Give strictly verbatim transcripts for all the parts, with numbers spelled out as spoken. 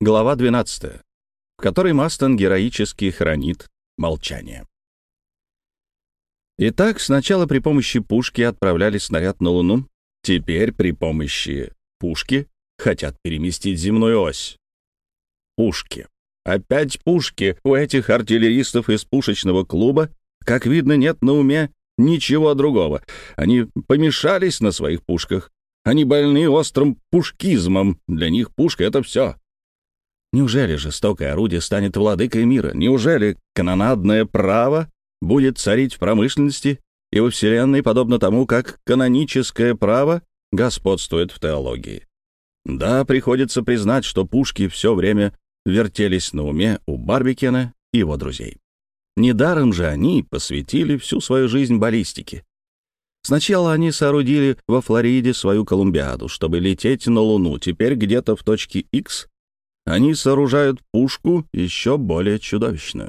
Глава двенадцатая, в которой Мастон героически хранит молчание. Итак, сначала при помощи пушки отправляли снаряд на Луну, теперь при помощи пушки хотят переместить земную ось. Пушки. Опять пушки. У этих артиллеристов из пушечного клуба, как видно, нет на уме ничего другого. Они помешались на своих пушках. Они больны острым пушкизмом. Для них пушка — это все. Неужели жестокое орудие станет владыкой мира? Неужели канонадное право будет царить в промышленности и во Вселенной, подобно тому, как каноническое право господствует в теологии? Да, приходится признать, что пушки все время вертелись на уме у Барбикена и его друзей. Недаром же они посвятили всю свою жизнь баллистике. Сначала они соорудили во Флориде свою Колумбиаду, чтобы лететь на Луну. Теперь где-то в точке X они сооружают пушку еще более чудовищную.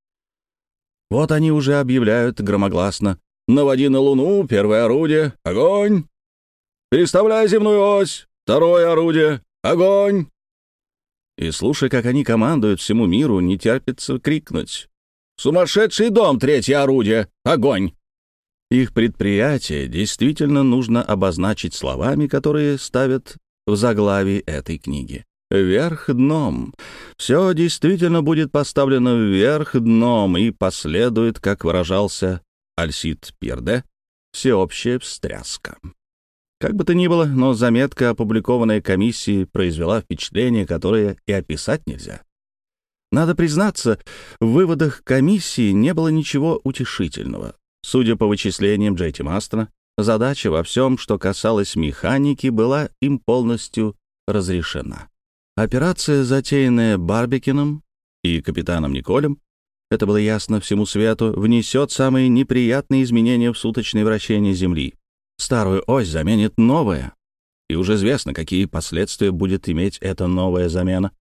Вот они уже объявляют громогласно: «Наводи на Луну, первое орудие, огонь! Переставляй земную ось, второе орудие, огонь!» И слушай, как они командуют всему миру, не терпится крикнуть: «Сумасшедший дом, третье орудие, огонь!» Их предприятие действительно нужно обозначить словами, которые ставят в заглавии этой книги. Вверх дном. Все действительно будет поставлено вверх дном, и последует, как выражался Альсид Пьерде, всеобщая встряска. Как бы то ни было, но заметка, опубликованная комиссией, произвела впечатление, которое и описать нельзя. Надо признаться, в выводах комиссии не было ничего утешительного. Судя по вычислениям Джей Ти Мастона, задача во всем, что касалось механики, была им полностью разрешена. Операция, затеянная Барбикеном и капитаном Николем, это было ясно всему свету, внесет самые неприятные изменения в суточное вращение Земли. Старую ось заменит новая, и уже известно, какие последствия будет иметь эта новая замена.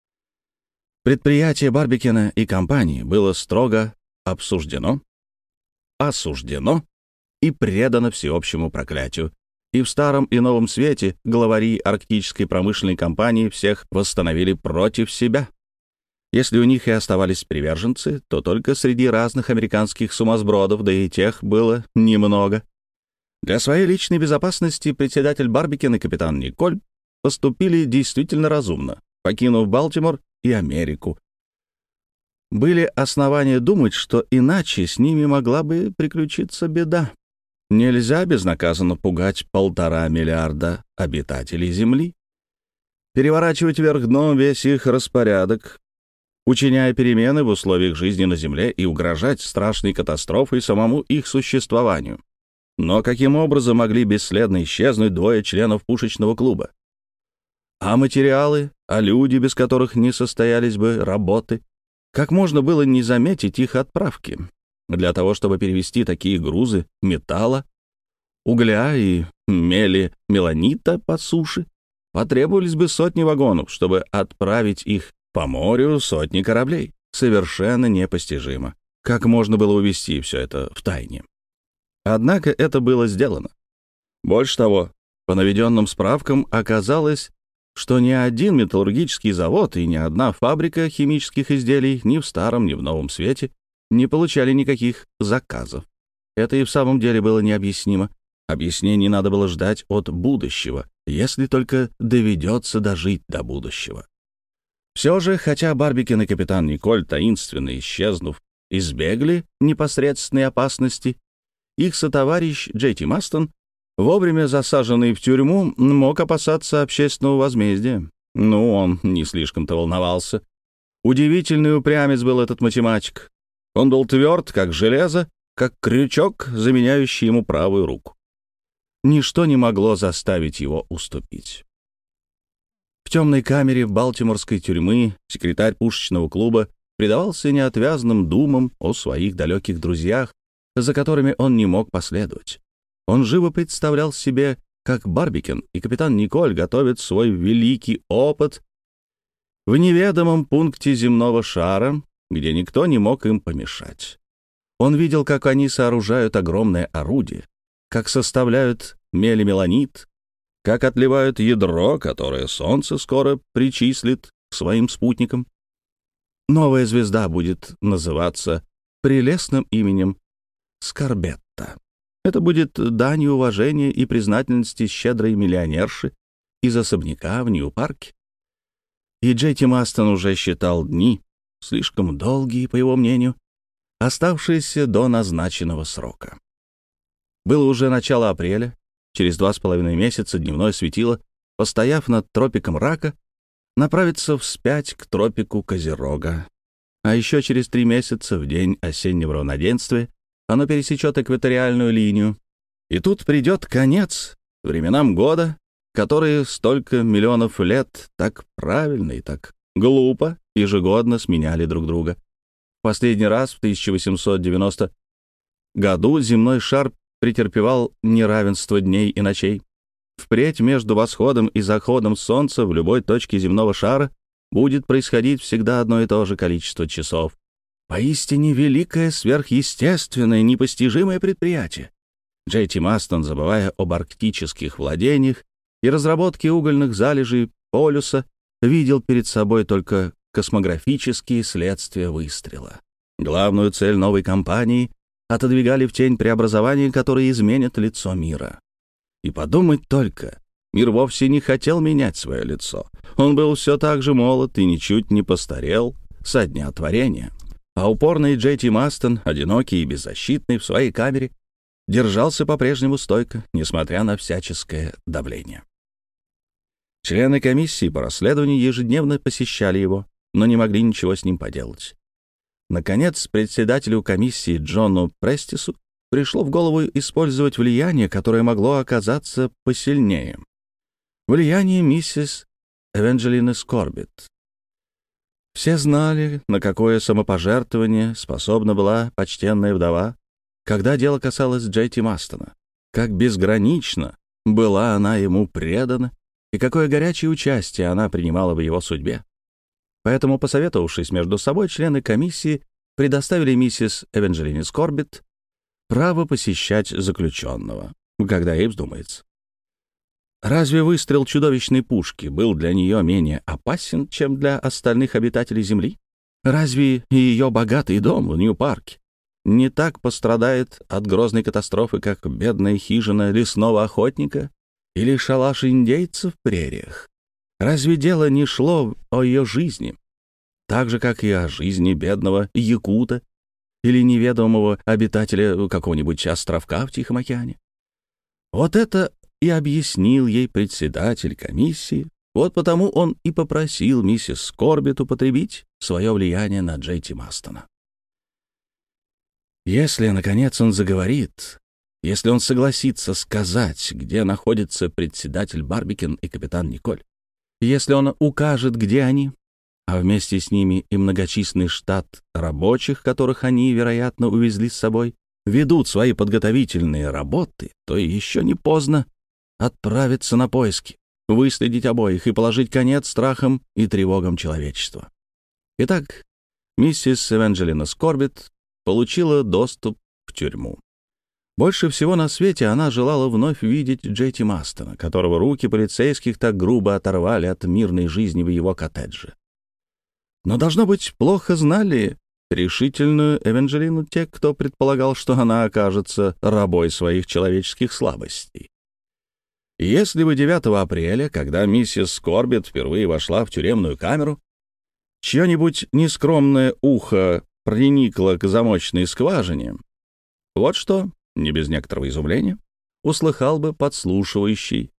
Предприятие Барбикена и компании было строго обсуждено, осуждено и предано всеобщему проклятию. И в старом и новом свете главари арктической промышленной компании всех восстановили против себя. Если у них и оставались приверженцы, то только среди разных американских сумасбродов, да и тех было немного. Для своей личной безопасности председатель Барбикен и капитан Николь поступили действительно разумно, покинув Балтимор и Америку. Были основания думать, что иначе с ними могла бы приключиться беда. Нельзя безнаказанно пугать полтора миллиарда обитателей Земли, переворачивать вверх дном весь их распорядок, учиняя перемены в условиях жизни на Земле и угрожать страшной катастрофой самому их существованию. Но каким образом могли бесследно исчезнуть двое членов пушечного клуба? А материалы, а люди, без которых не состоялись бы работы? Как можно было не заметить их отправки? Для того, чтобы перевести такие грузы металла, угля и мели меланита по суше, потребовались бы сотни вагонов, чтобы отправить их по морю сотни кораблей. Совершенно непостижимо, как можно было увезти все это в тайне. Однако это было сделано. Больше того, по наведенным справкам оказалось, что ни один металлургический завод и ни одна фабрика химических изделий ни в Старом, ни в Новом Свете не получали никаких заказов. Это и в самом деле было необъяснимо. Объяснений надо было ждать от будущего, если только доведется дожить до будущего. Все же, хотя Барбикен и капитан Николь, таинственно исчезнув, избегли непосредственной опасности, их сотоварищ Джей Ти Мастон, вовремя засаженный в тюрьму, мог опасаться общественного возмездия. Ну, он не слишком-то волновался. Удивительный упрямец был этот математик. Он был тверд, как железо, как крючок, заменяющий ему правую руку. Ничто не могло заставить его уступить. В темной камере балтиморской тюрьмы секретарь пушечного клуба предавался неотвязным думам о своих далеких друзьях, за которыми он не мог последовать. Он живо представлял себе, как Барбикен и капитан Николь готовят свой великий опыт в неведомом пункте земного шара, где никто не мог им помешать. Он видел, как они сооружают огромное орудие, как составляют мелимеланит, как отливают ядро, которое солнце скоро причислит к своим спутникам. Новая звезда будет называться прелестным именем Скорбетта. Это будет данью уважения и признательности щедрой миллионерши из особняка в Нью-Парке. И Джей Ти Мастон уже считал дни, слишком долгие, по его мнению, оставшиеся до назначенного срока. Было уже начало апреля, через два с половиной месяца дневное светило, постояв над тропиком Рака, направится вспять к тропику Козерога. А еще через три месяца, в день осеннего равноденствия, оно пересечет экваториальную линию. И тут придет конец временам года, которые столько миллионов лет так правильно и так глупо ежегодно сменяли друг друга. В последний раз в тысяча восемьсот девяностом году земной шар претерпевал неравенство дней и ночей. Впредь между восходом и заходом солнца в любой точке земного шара будет происходить всегда одно и то же количество часов. Поистине великое, сверхъестественное, непостижимое предприятие. Джей Ти Мастон, забывая об арктических владениях и разработке угольных залежей полюса, видел перед собой только космографические следствия выстрела. Главную цель новой кампании отодвигали в тень преобразования, которые изменят лицо мира. И подумать только, мир вовсе не хотел менять свое лицо. Он был все так же молод и ничуть не постарел со дня творения. А упорный Джей Ти Мастон, одинокий и беззащитный в своей камере, держался по-прежнему стойко, несмотря на всяческое давление. Члены комиссии по расследованию ежедневно посещали его, но не могли ничего с ним поделать. Наконец, председателю комиссии Джону Престису пришло в голову использовать влияние, которое могло оказаться посильнее. Влияние миссис Эванджелины Скорбетт. Все знали, на какое самопожертвование способна была почтенная вдова, когда дело касалось Джей Ти Мастона, как безгранично была она ему предана и какое горячее участие она принимала в его судьбе. Поэтому, посоветовавшись между собой, члены комиссии предоставили миссис Эванджелине Скорбетт право посещать заключенного, когда ей вздумается. Разве выстрел чудовищной пушки был для нее менее опасен, чем для остальных обитателей Земли? Разве ее богатый дом в Нью-Парке не так пострадает от грозной катастрофы, как бедная хижина лесного охотника или шалаш индейцев в прериях? Разве дело не шло о ее жизни, так же, как и о жизни бедного якута или неведомого обитателя какого-нибудь островка в Тихом океане? Вот это и объяснил ей председатель комиссии. Вот потому он и попросил миссис Скорбетт употребить свое влияние на Джей Ти Мастона. Если, наконец, он заговорит, если он согласится сказать, где находится председатель Барбикен и капитан Николь, если он укажет, где они, а вместе с ними и многочисленный штат рабочих, которых они, вероятно, увезли с собой, ведут свои подготовительные работы, то еще не поздно отправиться на поиски, выследить обоих и положить конец страхам и тревогам человечества. Итак, миссис Эванджелина Скорбетт получила доступ в тюрьму. Больше всего на свете она желала вновь видеть Джей Ти Мастона, которого руки полицейских так грубо оторвали от мирной жизни в его коттедже. Но, должно быть, плохо знали решительную Эванджелину те, кто предполагал, что она окажется рабой своих человеческих слабостей. И если бы девятого апреля, когда миссис Скорбетт впервые вошла в тюремную камеру, чье-нибудь нескромное ухо проникло к замочной скважине, вот что, не без некоторого изумления, услыхал бы подслушивающий.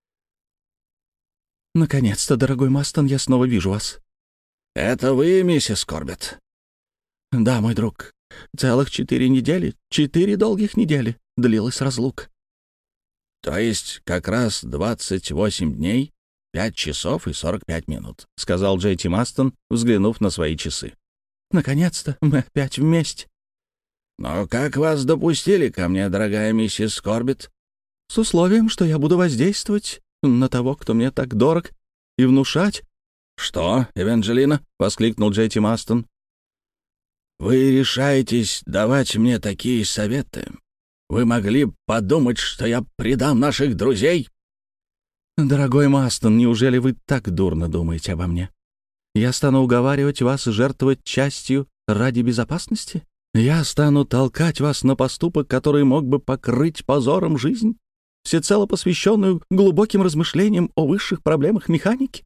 «Наконец-то, дорогой Мастон, я снова вижу вас». «Это вы, миссис Скорбетт?» «Да, мой друг. Целых четыре недели, четыре долгих недели длилась разлука». «То есть как раз двадцать восемь дней, пять часов и сорок пять минут», — сказал Джей Ти Мастон, взглянув на свои часы. «Наконец-то мы опять вместе». «Но как вас допустили ко мне, дорогая миссис Скорбетт?» «С условием, что я буду воздействовать на того, кто мне так дорог, и внушать». «Что, Эванджелина?» — воскликнул Джей Ти Мастон. «Вы решаетесь давать мне такие советы? Вы могли подумать, что я предам наших друзей?» «Дорогой Мастон, неужели вы так дурно думаете обо мне? Я стану уговаривать вас жертвовать частью ради безопасности? Я стану толкать вас на поступок, который мог бы покрыть позором жизнь, всецело посвященную глубоким размышлениям о высших проблемах механики?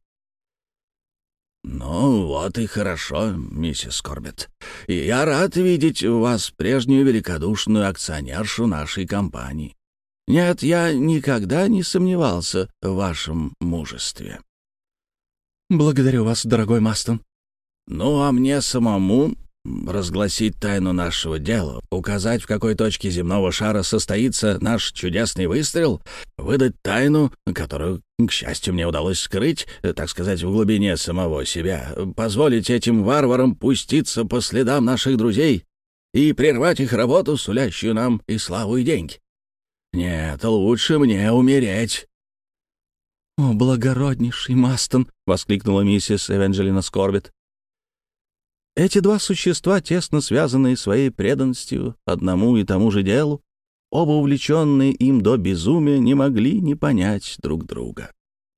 «Ну, вот и хорошо, миссис Корбетт. И я рад видеть у вас прежнюю великодушную акционершу нашей компании. Нет, я никогда не сомневался в вашем мужестве». «Благодарю вас, дорогой Мастон». «Ну, а мне самому разгласить тайну нашего дела, указать, в какой точке земного шара состоится наш чудесный выстрел, выдать тайну, которую, к счастью, мне удалось скрыть, так сказать, в глубине самого себя, позволить этим варварам пуститься по следам наших друзей и прервать их работу, сулящую нам и славу, и деньги. Нет, лучше мне умереть». «О, благороднейший Мастон!» — воскликнула миссис Эванжелина Скорбетт. Эти два существа, тесно связанные своей преданностью одному и тому же делу, оба увлеченные им до безумия, не могли не понять друг друга.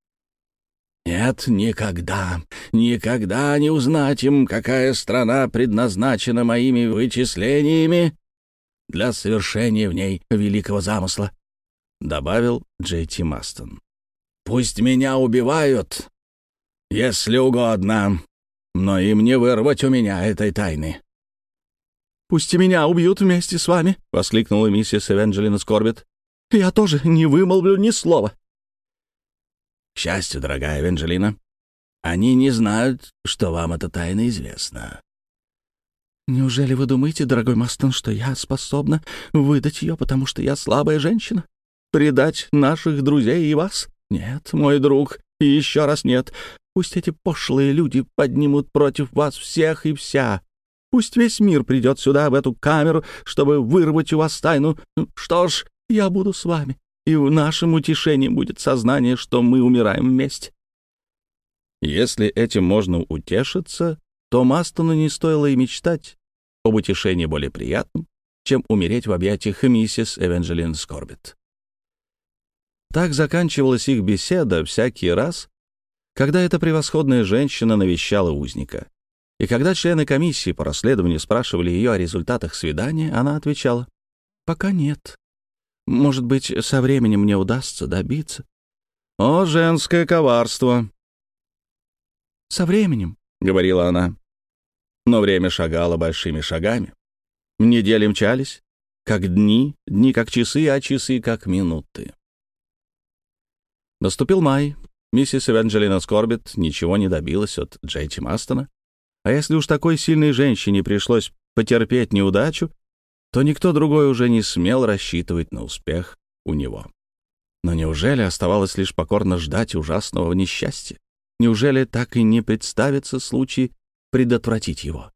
«Нет, никогда, никогда не узнать им, какая страна предназначена моими вычислениями для совершения в ней великого замысла», — добавил Джей Ти Мастон. «Пусть меня убивают, если угодно, но им не вырвать у меня этой тайны». «Пусть и меня убьют вместе с вами», — воскликнула миссис Эванжелина Скорбетт. «Я тоже не вымолвлю ни слова». «К счастью, дорогая Эванжелина, они не знают, что вам эта тайна известна». «Неужели вы думаете, дорогой Мастон, что я способна выдать ее, потому что я слабая женщина? Предать наших друзей и вас? Нет, мой друг, и еще раз нет. Пусть эти пошлые люди поднимут против вас всех и вся. Пусть весь мир придет сюда, в эту камеру, чтобы вырвать у вас тайну. Что ж, я буду с вами, и в нашем утешении будет сознание, что мы умираем вместе». Если этим можно утешиться, то Мастону не стоило и мечтать об утешении более приятном, чем умереть в объятиях миссис Эванжелин Скорбетт. Так заканчивалась их беседа всякий раз, когда эта превосходная женщина навещала узника. И когда члены комиссии по расследованию спрашивали ее о результатах свидания, она отвечала: «Пока нет. Может быть, со временем мне удастся добиться». О, женское коварство! «Со временем», — говорила она. Но время шагало большими шагами. Недели мчались, как дни, дни как часы, а часы как минуты. Наступил май. Миссис Эванжелина Скорбетт ничего не добилась от Джей Ти Мастона. А если уж такой сильной женщине пришлось потерпеть неудачу, то никто другой уже не смел рассчитывать на успех у него. Но неужели оставалось лишь покорно ждать ужасного несчастья? Неужели так и не представится случай предотвратить его?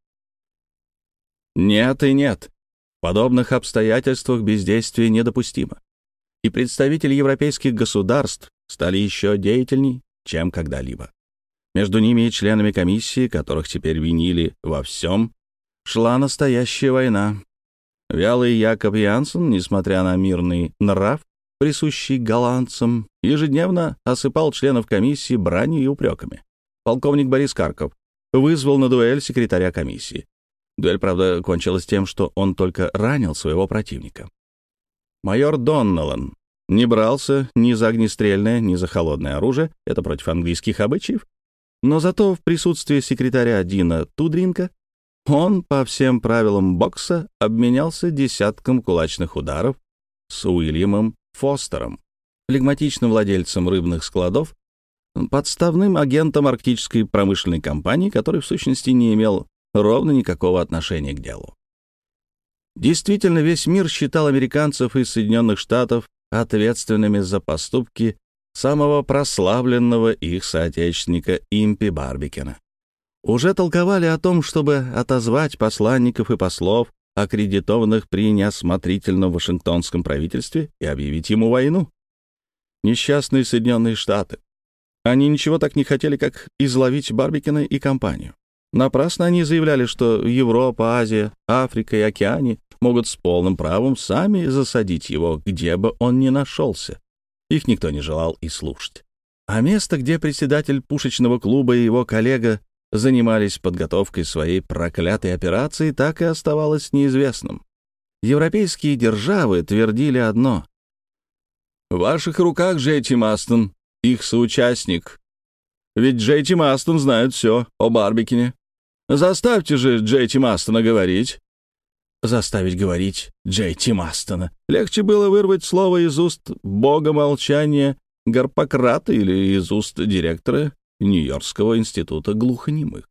Нет и нет. В подобных обстоятельствах бездействие недопустимо. И представители европейских государств стали еще деятельней, чем когда-либо. Между ними и членами комиссии, которых теперь винили во всем, шла настоящая война. Вялый Якоб Янсен, несмотря на мирный нрав, присущий голландцам, ежедневно осыпал членов комиссии бранью и упреками. Полковник Борис Карков вызвал на дуэль секретаря комиссии. Дуэль, правда, кончилась тем, что он только ранил своего противника. Майор Доннеллан не брался ни за огнестрельное, ни за холодное оружие, это против английских обычаев, но зато в присутствии секретаря Дина Тудринка он, по всем правилам бокса, обменялся десятком кулачных ударов с Уильямом Фостером, флегматичным владельцем рыбных складов, подставным агентом арктической промышленной компании, который в сущности не имел ровно никакого отношения к делу. Действительно, весь мир считал американцев из Соединенных Штатов ответственными за поступки самого прославленного их соотечественника Импи Барбикена. Уже толковали о том, чтобы отозвать посланников и послов, аккредитованных при неосмотрительном вашингтонском правительстве, и объявить ему войну. Несчастные Соединенные Штаты. Они ничего так не хотели, как изловить Барбикена и компанию. Напрасно они заявляли, что Европа, Азия, Африка и Океания могут с полным правом сами засадить его, где бы он ни нашелся. Их никто не желал и слушать. А место, где председатель пушечного клуба и его коллега занимались подготовкой своей проклятой операции, так и оставалось неизвестным. Европейские державы твердили одно: «В ваших руках Джей Ти Мастон, их соучастник. Ведь Джей Ти Мастон знает все о Барбикине. Заставьте же Джей Ти Мастона говорить». Заставить говорить Джей Ти Мастона. Легче было вырвать слово из уст бога молчания Гарпократа или из уст директора Нью-Йоркского института глухонемых.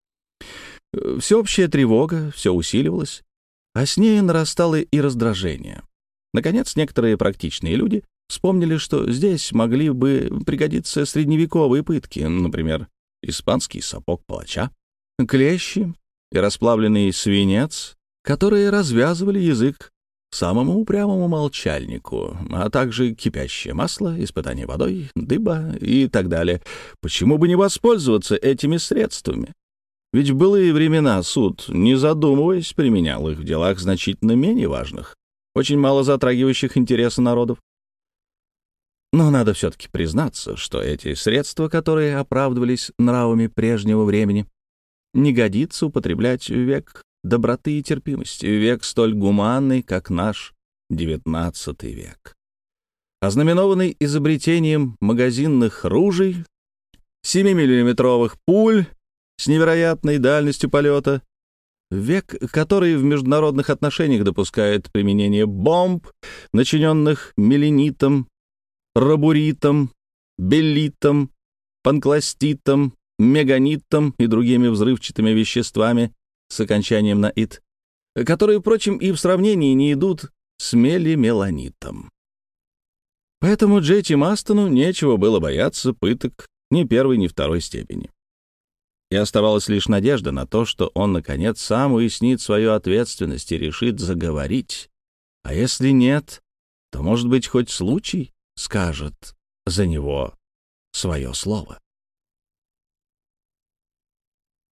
Всеобщая тревога все усиливалась, а с ней нарастало и раздражение. Наконец, некоторые практичные люди вспомнили, что здесь могли бы пригодиться средневековые пытки, например, испанский сапог палача, клещи и расплавленный свинец, которые развязывали язык самому упрямому молчальнику, а также кипящее масло, испытание водой, дыба и так далее. Почему бы не воспользоваться этими средствами? Ведь в былые времена суд, не задумываясь, применял их в делах значительно менее важных, очень мало затрагивающих интересы народов. Но надо все-таки признаться, что эти средства, которые оправдывались нравами прежнего времени, не годится употреблять в век доброты и терпимости, век столь гуманный, как наш девятнадцатый век, ознаменованный изобретением магазинных ружей, семимиллиметровых пуль с невероятной дальностью полета, век, который в международных отношениях допускает применение бомб, начиненных меленитом, рабуритом, беллитом, панкластитом, меганитом и другими взрывчатыми веществами с окончанием на «ит», которые, впрочем, и в сравнении не идут с мелимеланитом. Поэтому Джей Ти Мастону нечего было бояться пыток ни первой, ни второй степени. И оставалась лишь надежда на то, что он, наконец, сам уяснит свою ответственность и решит заговорить. А если нет, то, может быть, хоть случай скажет за него свое слово.